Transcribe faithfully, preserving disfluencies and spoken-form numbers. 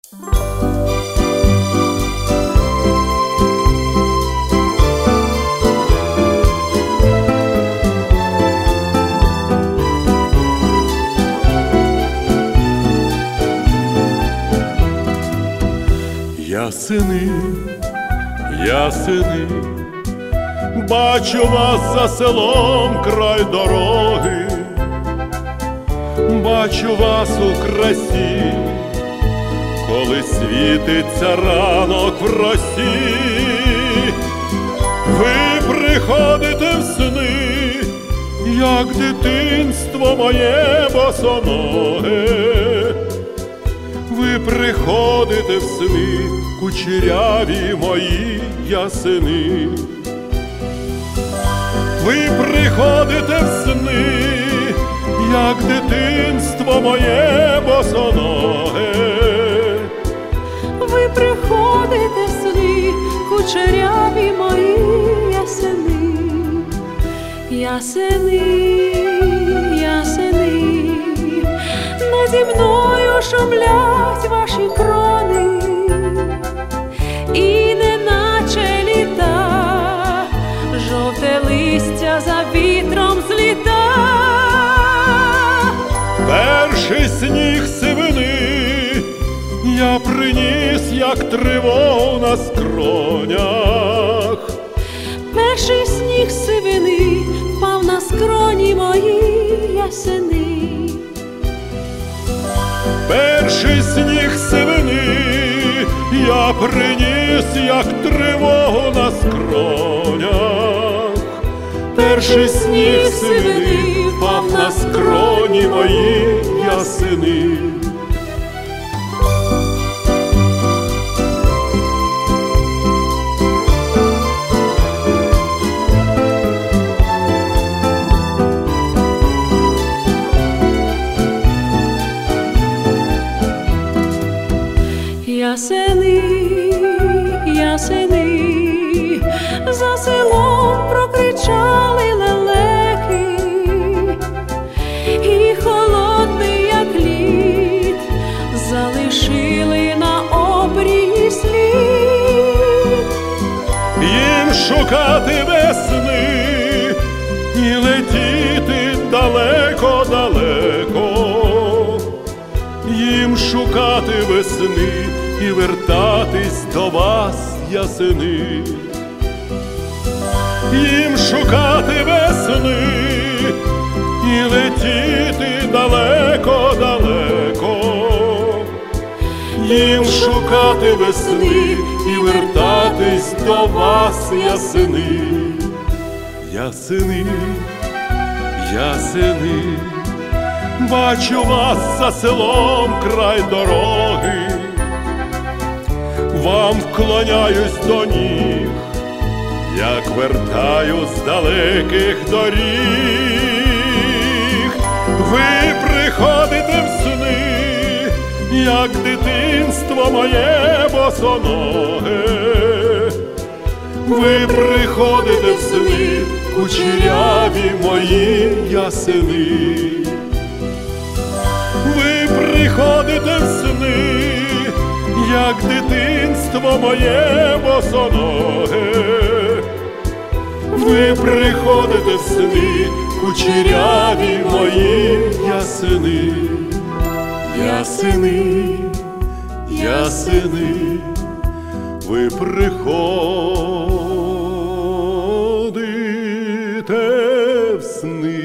Ясени, ясени, бачу вас за селом край дороги, бачу вас у красі, коли світиться ранок в росі. Ви приходите в сни, як дитинство моє босоноге. Ви приходите в сни, кучеряві мої ясени. Ви приходите в сни, як дитинство моє босоноге. Ви приходите в сни, кучеряві мої ясени. Ясени, ясени, наді мною шумлять ваші крони, і неначе літа, жовте листя за вітром зліта. Перший сніг сивини я приніс, як тривогу на скронях. Перший сніг сивини впав на скроні мої ясени. Перший сніг сивини я приніс, як тривогу на скронях. Перший сніг сивини впав на скроні мої ясени. Ясени, ясени, за селом прокричали лелеки, і холодний, як лід, залишили на обрії слід. Їм шукати весни і летіти далеко-далеко. Їм шукати весни і вертатись до вас, ясени. Їм шукати весни і летіти далеко-далеко. Їм шукати весни і вертатись до вас, ясени. Ясени, ясени, бачу вас за селом край дороги. Вам вклоняюсь до ніг, як вертаю з далеких доріг. Ви приходите в сни, як дитинство моє босоноге. Ви приходите в сни, кучеряві мої ясени. Ви приходите в сни, як дитинство моє босоноге. Ви приходите в сни, кучеряві мої ясени. Ясени, ясени, ви приходите в сни.